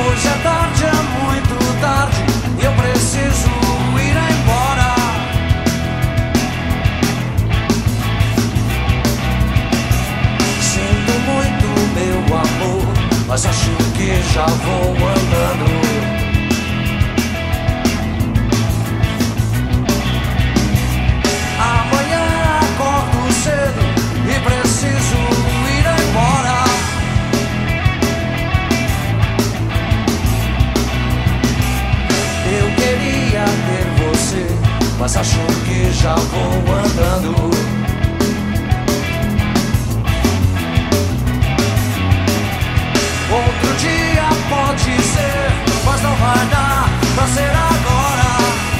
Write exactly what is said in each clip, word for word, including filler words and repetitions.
Hoje é tarde, é muito tarde, e eu preciso ir embora. Sinto muito, meu amor, mas acho que já vou andando. Amanhã acordo cedo e preciso ir embora. Eu queria ter você, mas acho que já vou andando. Outro dia pode ser, mas não vai dar pra ser agora.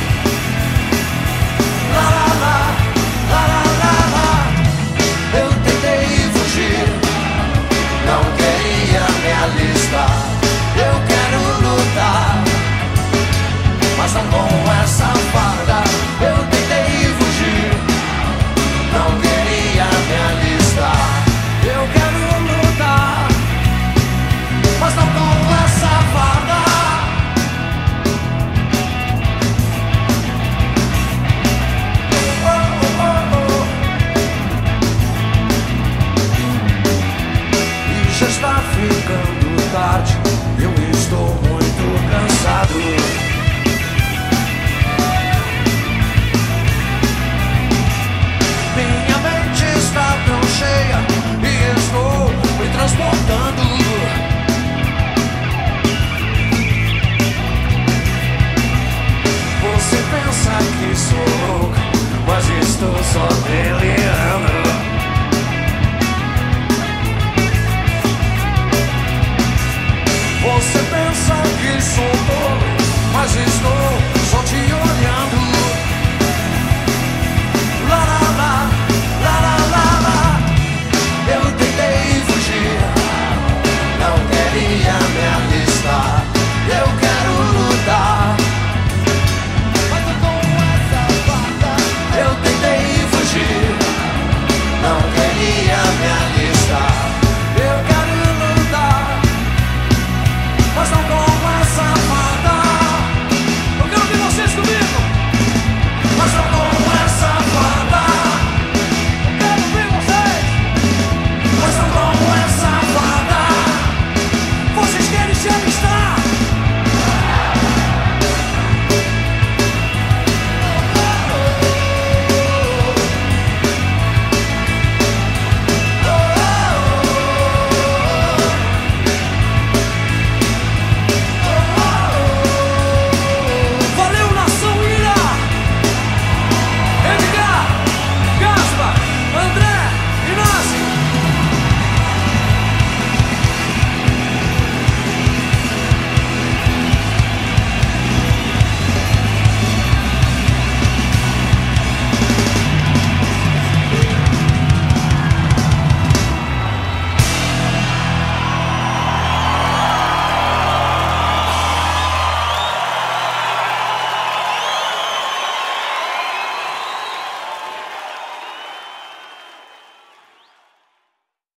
Lá, lá, lá, lá, lá, lá, lá. Eu tentei fugir, não queria me alistar. Eu quero lutar, mas não com essa farda. Eu tentei fugir, não queria me alistar. Eu quero lutar, mas não com essa farda. Oh, oh, oh. E já está ficando tarde, eu estou muito cansado. Minha mente está tão cheia e estou me transportando. Você pensa que sou louco, mas estou só delirando. Você pensa que sou tolo, mas estou só te olhando. Lá, lá, lá, lá, lá, lá, lá. Eu tentei fugir, não queria me alistar. Eu quero lutar, mas não com essa farda. Eu tentei fugir, não queria me alistar.